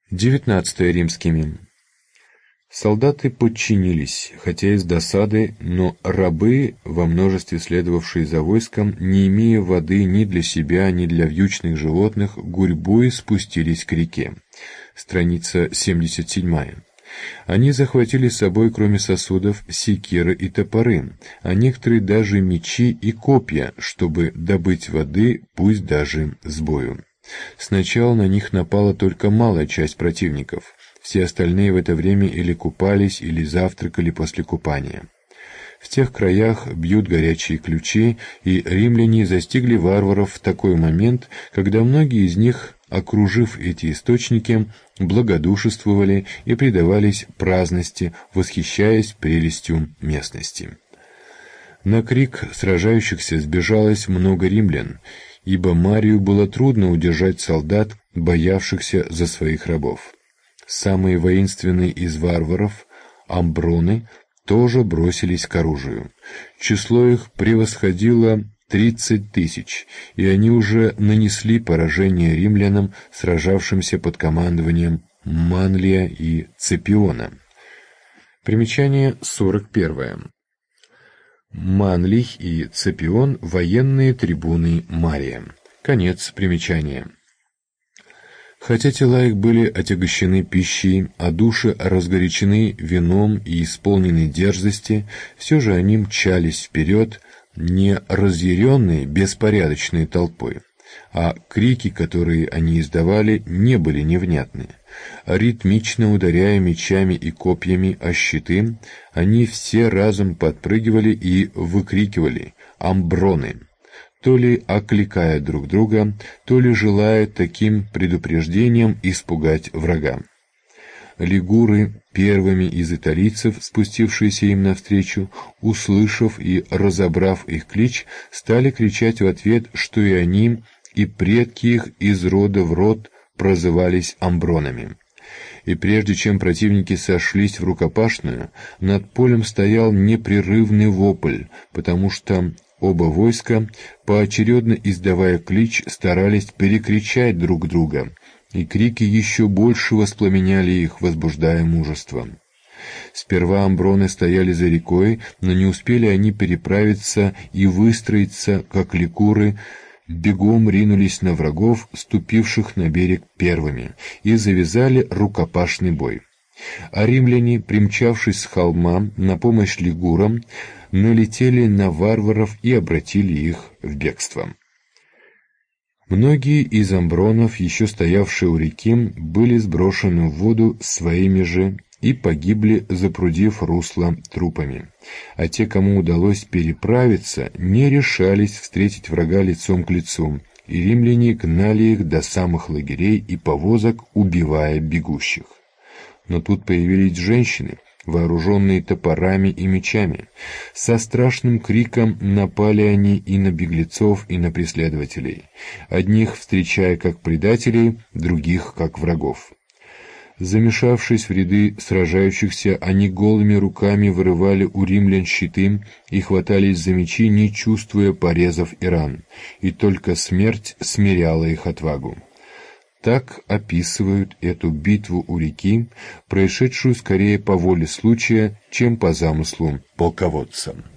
19 римскими. Солдаты подчинились, хотя и с досады, но рабы, во множестве следовавшие за войском, не имея воды ни для себя, ни для вьючных животных, гурьбой спустились к реке. Страница 77. Они захватили с собой, кроме сосудов, секиры и топоры, а некоторые даже мечи и копья, чтобы добыть воды, пусть даже с бою. Сначала на них напала только малая часть противников. Все остальные в это время или купались, или завтракали после купания. В тех краях бьют горячие ключи, и римляне застигли варваров в такой момент, когда многие из них, окружив эти источники, благодушествовали и предавались праздности, восхищаясь прелестью местности. На крик сражающихся сбежалось много римлян, ибо Марию было трудно удержать солдат, боявшихся за своих рабов. Самые воинственные из варваров, амброны, тоже бросились к оружию. Число их превосходило 30 тысяч, и они уже нанесли поражение римлянам, сражавшимся под командованием Манлия и Цепиона. Примечание 41. Манлий и Цепион – военные трибуны Мария. Конец примечания. Хотя тела их были отягощены пищей, а души разгорячены вином и исполнены дерзости, все же они мчались вперед, не разъяренные беспорядочной толпой, а крики, которые они издавали, не были невнятны. Ритмично ударяя мечами и копьями о щиты, они все разом подпрыгивали и выкрикивали «Амброны!», то ли окликая друг друга, то ли желая таким предупреждением испугать врага. Лигуры, первыми из италийцев, спустившиеся им навстречу, услышав и разобрав их клич, стали кричать в ответ, что и они, и предки их из рода в род прозывались амбронами. И прежде чем противники сошлись в рукопашную, над полем стоял непрерывный вопль, потому что оба войска, поочередно издавая клич, старались перекричать друг друга, и крики еще больше воспламеняли их, возбуждая мужество. Сперва амброны стояли за рекой, но не успели они переправиться и выстроиться, как ликуры, бегом ринулись на врагов, ступивших на берег первыми, и завязали рукопашный бой. А римляне, примчавшись с холма на помощь лигурам, налетели на варваров и обратили их в бегство. Многие из амбронов, еще стоявшие у реки, были сброшены в воду своими же и погибли, запрудив русло трупами. А те, кому удалось переправиться, не решались встретить врага лицом к лицу, и римляне гнали их до самых лагерей и повозок, убивая бегущих. Но тут появились женщины, вооруженные топорами и мечами. Со страшным криком напали они и на беглецов, и на преследователей, одних встречая как предателей, других как врагов. Замешавшись в ряды сражающихся, они голыми руками вырывали у римлян щиты и хватались за мечи, не чувствуя порезов и ран, и только смерть смиряла их отвагу. Так описывают эту битву у реки, происшедшую скорее по воле случая, чем по замыслу полководца.